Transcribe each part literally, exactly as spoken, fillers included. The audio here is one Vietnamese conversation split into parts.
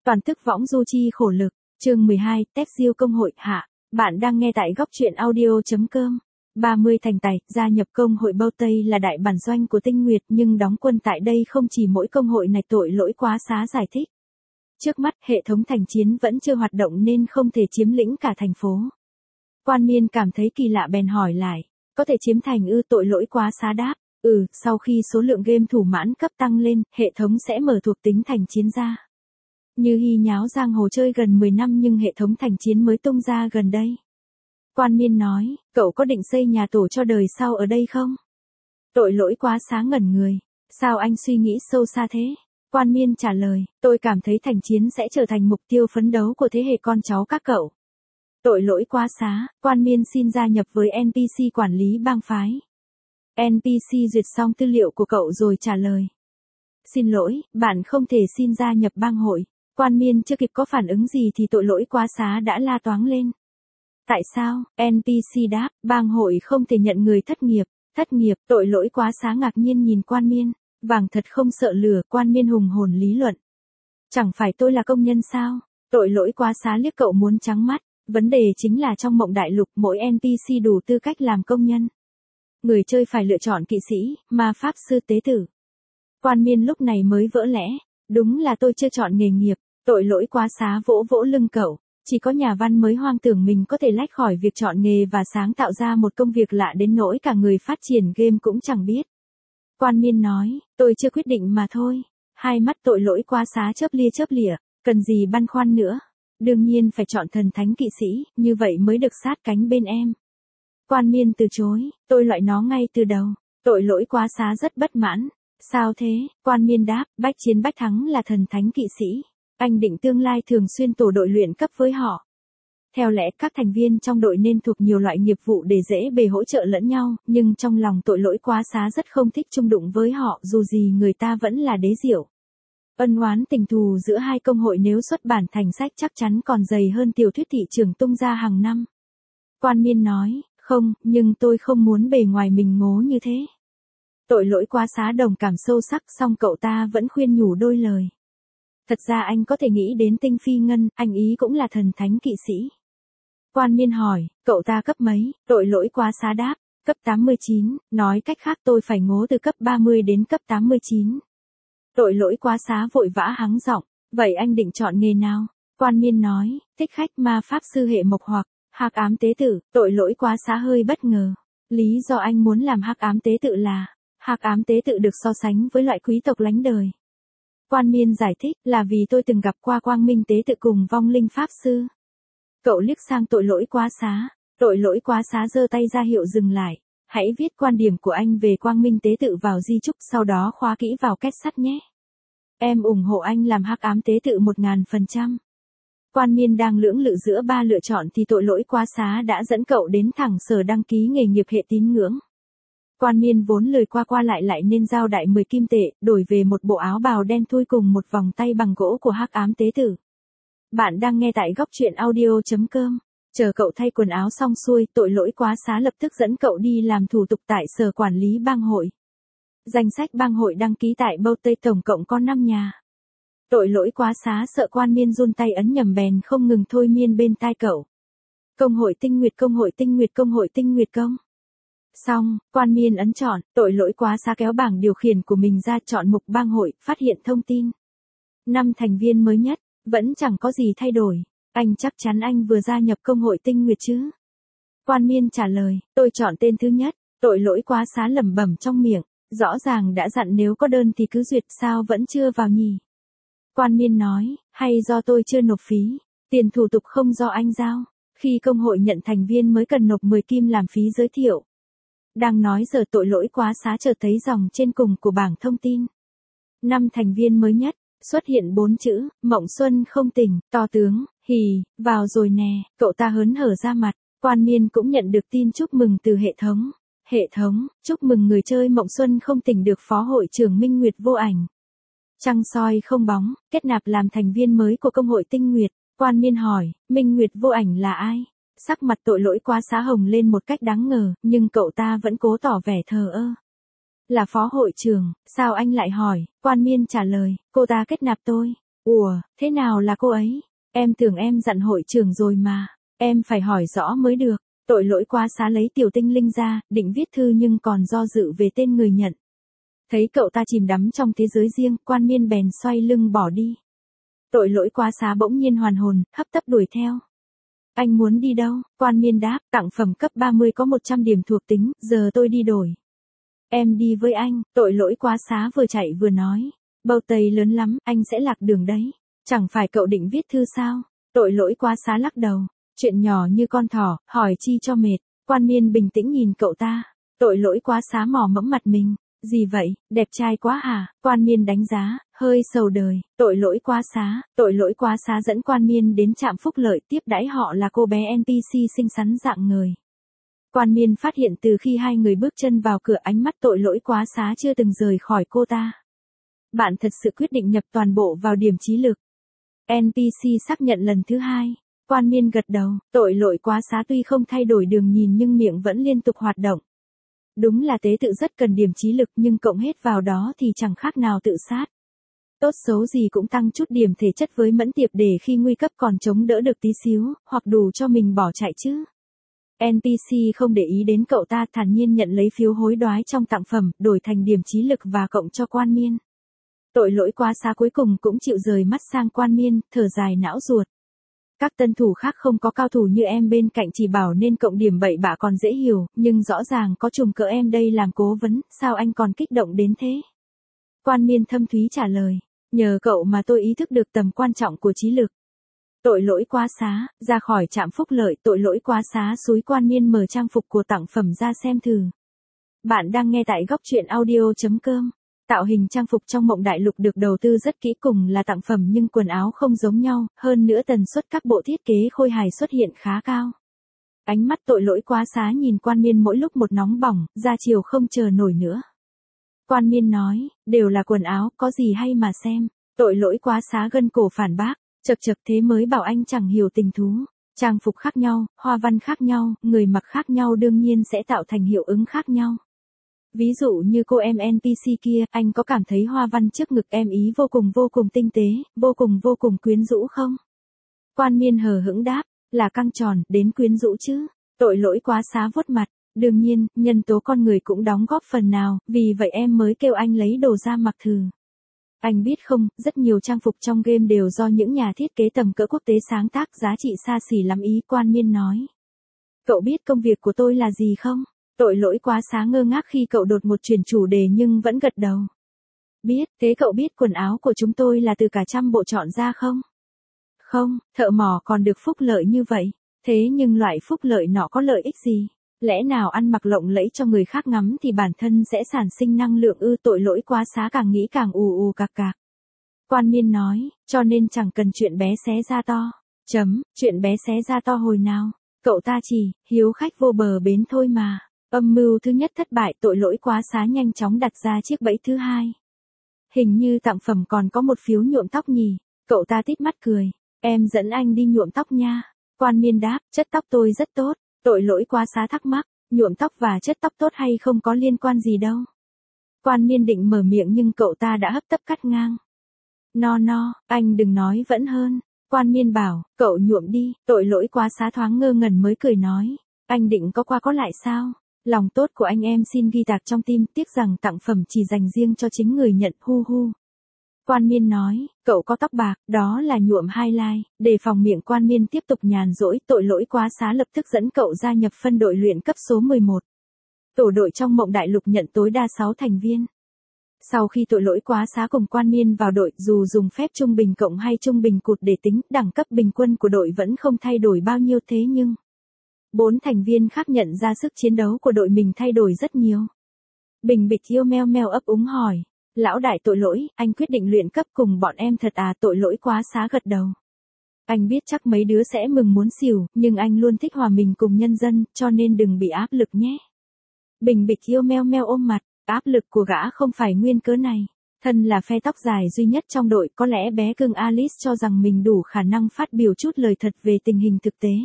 Toàn tức võng du chi khổ lực, chương mười hai, Tép Diêu công hội hạ. Bạn đang nghe tại góc truyện audio.com. ba mươi thành tài, gia nhập công hội Bâu Tây là đại bản doanh của Tinh Nguyệt nhưng đóng quân tại đây không chỉ mỗi công hội này tội lỗi quá xá giải thích. Trước mắt, hệ thống thành chiến vẫn chưa hoạt động nên không thể chiếm lĩnh cả thành phố. Quan Miên cảm thấy kỳ lạ bèn hỏi lại, có thể chiếm thành ư? Tội lỗi quá xá đáp, ừ, sau khi số lượng game thủ mãn cấp tăng lên, hệ thống sẽ mở thuộc tính thành chiến ra. Như Hy nháo giang hồ chơi gần mười năm nhưng hệ thống thành chiến mới tung ra gần đây. Quan Miên nói, cậu có định xây nhà tổ cho đời sau ở đây không? Tội lỗi quá xá ngẩn người, sao anh suy nghĩ sâu xa thế? Quan Miên trả lời, tôi cảm thấy thành chiến sẽ trở thành mục tiêu phấn đấu của thế hệ con cháu các cậu. Tội lỗi quá xá, Quan Miên xin gia nhập với en pê xê quản lý bang phái. en pê xê duyệt xong tư liệu của cậu rồi trả lời. Xin lỗi, bạn không thể xin gia nhập bang hội. Quan Miên chưa kịp có phản ứng gì thì tội lỗi quá xá đã la toáng lên. Tại sao? en pê xê đáp, bang hội không thể nhận người thất nghiệp. Thất nghiệp, tội lỗi quá xá ngạc nhiên nhìn Quan Miên. Vàng thật không sợ lửa, Quan Miên hùng hồn lý luận. Chẳng phải tôi là công nhân sao? Tội lỗi quá xá liếc cậu muốn trắng mắt. Vấn đề chính là trong mộng đại lục mỗi en pê xê đủ tư cách làm công nhân. Người chơi phải lựa chọn kỵ sĩ, ma pháp sư, tế tử. Quan Miên lúc này mới vỡ lẽ. Đúng là tôi chưa chọn nghề nghiệp. Tội lỗi quá xá vỗ vỗ lưng cậu. Chỉ có nhà văn mới hoang tưởng mình có thể lách khỏi việc chọn nghề và sáng tạo ra một công việc lạ đến nỗi cả người phát triển game cũng chẳng biết. Quan Miên nói, tôi chưa quyết định mà thôi. Hai mắt tội lỗi quá xá chớp lia chớp lịa, cần gì băn khoăn nữa. Đương nhiên phải chọn thần thánh kỵ sĩ, như vậy mới được sát cánh bên em. Quan Miên từ chối, tôi loại nó ngay từ đầu. Tội lỗi quá xá rất bất mãn. Sao thế? Quan Miên đáp, bách chiến bách thắng là thần thánh kỵ sĩ. Anh định tương lai thường xuyên tổ đội luyện cấp với họ. Theo lẽ các thành viên trong đội nên thuộc nhiều loại nghiệp vụ để dễ bề hỗ trợ lẫn nhau, nhưng trong lòng tội lỗi quá xá rất không thích chung đụng với họ dù gì người ta vẫn là đế diệu. Ân oán tình thù giữa hai công hội nếu xuất bản thành sách chắc chắn còn dày hơn tiểu thuyết thị trường tung ra hàng năm. Quan Miên nói, không, nhưng tôi không muốn bề ngoài mình ngố như thế. Tội lỗi quá xá đồng cảm sâu sắc song cậu ta vẫn khuyên nhủ đôi lời. Thật ra anh có thể nghĩ đến Tinh Phi Ngân, anh ý cũng là thần thánh kỵ sĩ. Quan Miên hỏi, cậu ta cấp mấy? Tội lỗi quá xá đáp, cấp tám mươi chín, nói cách khác tôi phải ngố từ cấp ba mươi đến cấp tám mươi chín. Tội lỗi quá xá vội vã hắng giọng, vậy anh định chọn nghề nào? Quan Miên nói, thích khách ma pháp sư hệ mộc hoặc hắc ám tế tử. Tội lỗi quá xá hơi bất ngờ. Lý do anh muốn làm hắc ám tế tự là, hắc ám tế tự được so sánh với loại quý tộc lánh đời. Quan Miên giải thích là vì tôi từng gặp qua quang minh tế tự cùng vong linh pháp sư. Cậu liếc sang tội lỗi quá xá. Tội lỗi quá xá giơ tay ra hiệu dừng lại. Hãy viết quan điểm của anh về quang minh tế tự vào di chúc sau đó khóa kỹ vào két sắt nhé. Em ủng hộ anh làm hắc ám tế tự một ngàn phần trăm. Quan Miên đang lưỡng lự giữa ba lựa chọn thì tội lỗi quá xá đã dẫn cậu đến thẳng sở đăng ký nghề nghiệp hệ tín ngưỡng. Quan Miên vốn lời qua qua lại lại nên giao đại mười kim tệ, đổi về một bộ áo bào đen thui cùng một vòng tay bằng gỗ của hắc ám tế tử. Bạn đang nghe tại góc truyện audio.com. Chờ cậu thay quần áo xong xuôi, tội lỗi quá xá lập tức dẫn cậu đi làm thủ tục tại sở quản lý bang hội. Danh sách bang hội đăng ký tại Bâu Tây tổng cộng có năm nhà. Tội lỗi quá xá sợ Quan Miên run tay ấn nhầm bèn không ngừng thôi miên bên tai cậu. Công hội Tinh Nguyệt, công hội Tinh Nguyệt, công hội Tinh Nguyệt công. Xong, Quan Miên ấn chọn, tội lỗi quá xá kéo bảng điều khiển của mình ra chọn mục bang hội, phát hiện thông tin. Năm thành viên mới nhất, vẫn chẳng có gì thay đổi. Anh chắc chắn anh vừa gia nhập công hội Tinh Nguyệt chứ? Quan Miên trả lời, tôi chọn tên thứ nhất. Tội lỗi quá xá lẩm bẩm trong miệng, rõ ràng đã dặn nếu có đơn thì cứ duyệt, sao vẫn chưa vào nhỉ? Quan Miên nói, hay do tôi chưa nộp phí, tiền thủ tục không do anh giao. Khi công hội nhận thành viên mới cần nộp mười kim làm phí giới thiệu. Đang nói giờ tội lỗi quá xá chợt thấy dòng trên cùng của bảng thông tin. Năm thành viên mới nhất, xuất hiện bốn chữ, Mộng Xuân không tỉnh, to tướng, hì, vào rồi nè, cậu ta hớn hở ra mặt. Quan Miên cũng nhận được tin chúc mừng từ hệ thống. Hệ thống, chúc mừng người chơi Mộng Xuân không tỉnh được phó hội trưởng Minh Nguyệt vô ảnh. Trăng soi không bóng, kết nạp làm thành viên mới của công hội Tinh Nguyệt. Quan Miên hỏi, Minh Nguyệt vô ảnh là ai? Sắc mặt tội lỗi quá xá hồng lên một cách đáng ngờ, nhưng cậu ta vẫn cố tỏ vẻ thờ ơ. Là phó hội trưởng, sao anh lại hỏi? Quan Miên trả lời, cô ta kết nạp tôi. Ủa, thế nào là cô ấy? Em tưởng em dặn hội trưởng rồi mà. Em phải hỏi rõ mới được. Tội lỗi quá xá lấy tiểu tinh linh ra, định viết thư nhưng còn do dự về tên người nhận. Thấy cậu ta chìm đắm trong thế giới riêng, Quan Miên bèn xoay lưng bỏ đi. Tội lỗi quá xá bỗng nhiên hoàn hồn, hấp tấp đuổi theo. Anh muốn đi đâu? Quan Miên đáp, tặng phẩm cấp ba mươi có một trăm điểm thuộc tính, giờ tôi đi đổi. Em đi với anh, tội lỗi quá xá vừa chạy vừa nói. Bầu Tây lớn lắm, anh sẽ lạc đường đấy. Chẳng phải cậu định viết thư sao? Tội lỗi quá xá lắc đầu. Chuyện nhỏ như con thỏ, hỏi chi cho mệt. Quan Miên bình tĩnh nhìn cậu ta. Tội lỗi quá xá mò mẫm mặt mình. Gì vậy, đẹp trai quá hả? Quan Miên đánh giá, hơi sầu đời. Tội lỗi quá xá, tội lỗi quá xá dẫn Quan Miên đến trạm phúc lợi, tiếp đãi họ là cô bé en pê xê xinh xắn dạng người. Quan Miên phát hiện từ khi hai người bước chân vào cửa, ánh mắt tội lỗi quá xá chưa từng rời khỏi cô ta. Bạn thật sự quyết định nhập toàn bộ vào điểm trí lực. en pê xê xác nhận lần thứ hai. Quan Miên gật đầu, tội lỗi quá xá tuy không thay đổi đường nhìn nhưng miệng vẫn liên tục hoạt động. Đúng là tế tự rất cần điểm trí lực nhưng cộng hết vào đó thì chẳng khác nào tự sát. Tốt xấu gì cũng tăng chút điểm thể chất với mẫn tiệp để khi nguy cấp còn chống đỡ được tí xíu, hoặc đủ cho mình bỏ chạy chứ. en pê xê không để ý đến cậu ta, thản nhiên nhận lấy phiếu hối đoái trong tặng phẩm, đổi thành điểm trí lực và cộng cho Quan Miên. Tội lỗi quá xá cuối cùng cũng chịu rời mắt sang Quan Miên, thở dài não ruột. Các tân thủ khác không có cao thủ như em bên cạnh chỉ bảo nên cộng điểm bậy bạ còn dễ hiểu, nhưng rõ ràng có trùng cỡ em đây làm cố vấn, sao anh còn kích động đến thế? Quan Miên thâm thúy trả lời, nhờ cậu mà tôi ý thức được tầm quan trọng của trí lực. Tội lỗi quá xá, ra khỏi trạm phúc lợi, tội lỗi quá xá xúi Quan Miên mở trang phục của tặng phẩm ra xem thử. Bạn đang nghe tại góc truyện audio chấm com. Tạo hình trang phục trong Mộng Đại Lục được đầu tư rất kỹ, cùng là tặng phẩm nhưng quần áo không giống nhau, hơn nữa tần suất các bộ thiết kế khôi hài xuất hiện khá cao. Ánh mắt tội lỗi quá xá nhìn Quan Miên mỗi lúc một nóng bỏng, ra chiều không chờ nổi nữa. Quan Miên nói, đều là quần áo, có gì hay mà xem. Tội lỗi quá xá gân cổ phản bác, chật chật thế mới bảo anh chẳng hiểu tình thú. Trang phục khác nhau, hoa văn khác nhau, người mặc khác nhau đương nhiên sẽ tạo thành hiệu ứng khác nhau. Ví dụ như cô em en pê xê kia, anh có cảm thấy hoa văn trước ngực em ý vô cùng vô cùng tinh tế, vô cùng vô cùng quyến rũ không? Quan Miên hờ hững đáp, là căng tròn, đến quyến rũ chứ. Tội lỗi quá xá vuốt mặt, đương nhiên, nhân tố con người cũng đóng góp phần nào, vì vậy em mới kêu anh lấy đồ ra mặc thử. Anh biết không, rất nhiều trang phục trong game đều do những nhà thiết kế tầm cỡ quốc tế sáng tác, giá trị xa xỉ lắm ý. Quan Miên nói. Cậu biết công việc của tôi là gì không? Tội lỗi quá xá ngơ ngác khi cậu đột một chuyển chủ đề nhưng vẫn gật đầu. Biết, thế cậu biết quần áo của chúng tôi là từ cả trăm bộ chọn ra không? Không, thợ mỏ còn được phúc lợi như vậy. Thế nhưng loại phúc lợi nọ có lợi ích gì? Lẽ nào ăn mặc lộng lẫy cho người khác ngắm thì bản thân sẽ sản sinh năng lượng ư? Tội lỗi quá xá càng nghĩ càng ù ù cạc cạc. Quan Miên nói, cho nên chẳng cần chuyện bé xé ra to. Chấm, chuyện bé xé ra to hồi nào? Cậu ta chỉ, hiếu khách vô bờ bến thôi mà. Âm mưu thứ nhất thất bại, tội lỗi quá xá nhanh chóng đặt ra chiếc bẫy thứ hai. Hình như tặng phẩm còn có một phiếu nhuộm tóc nhỉ? Cậu ta tít mắt cười. Em dẫn anh đi nhuộm tóc nha. Quan Miên đáp, chất tóc tôi rất tốt. Tội lỗi quá xá thắc mắc, nhuộm tóc và chất tóc tốt hay không có liên quan gì đâu. Quan Miên định mở miệng nhưng cậu ta đã hấp tấp cắt ngang. No no, anh đừng nói vẫn hơn. Quan Miên bảo, cậu nhuộm đi. Tội lỗi quá xá thoáng ngơ ngẩn mới cười nói. Anh định có qua có lại sao? Lòng tốt của anh em xin ghi tạc trong tim, tiếc rằng tặng phẩm chỉ dành riêng cho chính người nhận, hu hu. Quan Miên nói, cậu có tóc bạc, đó là nhuộm highlight. Để phòng miệng Quan Miên tiếp tục nhàn rỗi, tội lỗi quá xá lập tức dẫn cậu gia nhập phân đội luyện cấp số mười một. Tổ đội trong Mộng Đại Lục nhận tối đa sáu thành viên. Sau khi tội lỗi quá xá cùng Quan Miên vào đội, dù dùng phép trung bình cộng hay trung bình cụt để tính, đẳng cấp bình quân của đội vẫn không thay đổi bao nhiêu, thế nhưng bốn thành viên khác nhận ra sức chiến đấu của đội mình thay đổi rất nhiều. Bình Bịch yêu meo meo ấp úng hỏi, lão đại tội lỗi, anh quyết định luyện cấp cùng bọn em thật à? Tội lỗi quá xá gật đầu. Anh biết chắc mấy đứa sẽ mừng muốn xỉu, nhưng anh luôn thích hòa mình cùng nhân dân, cho nên đừng bị áp lực nhé. Bình Bịch yêu meo meo ôm mặt, áp lực của gã không phải nguyên cớ này. Thân là phe tóc dài duy nhất trong đội, có lẽ bé cưng Alice cho rằng mình đủ khả năng phát biểu chút lời thật về tình hình thực tế.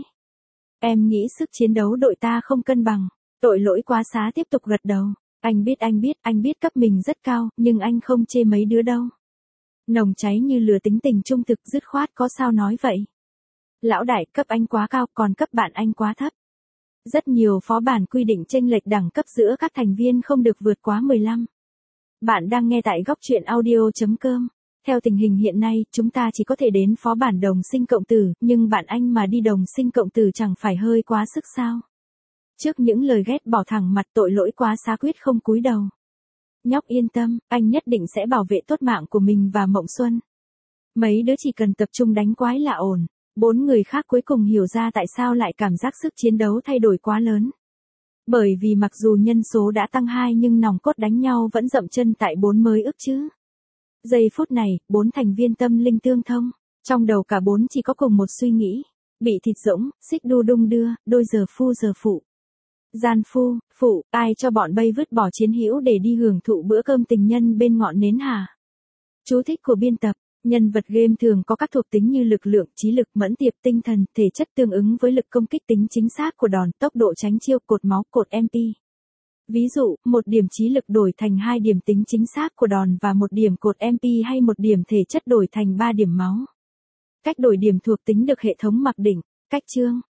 Em nghĩ sức chiến đấu đội ta không cân bằng. Tội lỗi quá xá tiếp tục gật đầu. Anh biết anh biết, anh biết cấp mình rất cao, nhưng anh không chê mấy đứa đâu. Nồng cháy như lửa tính tình trung thực dứt khoát có sao nói vậy. Lão đại cấp anh quá cao còn cấp bạn anh quá thấp. Rất nhiều phó bản quy định chênh lệch đẳng cấp giữa các thành viên không được vượt quá mười lăm. Bạn đang nghe tại góc truyện audio.com. Theo tình hình hiện nay, chúng ta chỉ có thể đến phó bản đồng sinh cộng tử, nhưng bạn anh mà đi đồng sinh cộng tử chẳng phải hơi quá sức sao? Trước những lời ghét bỏ thẳng mặt tội lỗi quá xá quyết không cúi đầu. Nhóc yên tâm, anh nhất định sẽ bảo vệ tốt mạng của mình và Mộng Xuân. Mấy đứa chỉ cần tập trung đánh quái là ổn. Bốn người khác cuối cùng hiểu ra tại sao lại cảm giác sức chiến đấu thay đổi quá lớn. Bởi vì mặc dù nhân số đã tăng hai nhưng nòng cốt đánh nhau vẫn dậm chân tại bốn mới ức chứ. Giây phút này, bốn thành viên tâm linh tương thông. Trong đầu cả bốn chỉ có cùng một suy nghĩ. Bị thịt rỗng, xích đu đung đưa, đôi giờ phu giờ phụ. Gian phu, phụ, ai cho bọn bay vứt bỏ chiến hữu để đi hưởng thụ bữa cơm tình nhân bên ngọn nến hả? Chú thích của biên tập. Nhân vật game thường có các thuộc tính như lực lượng, trí lực, mẫn tiệp, tinh thần, thể chất tương ứng với lực công kích, tính chính xác của đòn, tốc độ tránh chiêu, cột máu, cột em pê. Ví dụ, một điểm trí lực đổi thành hai điểm tính chính xác của đòn và một điểm cột em pê hay một điểm thể chất đổi thành ba điểm máu. Cách đổi điểm thuộc tính được hệ thống mặc định. Cách chương.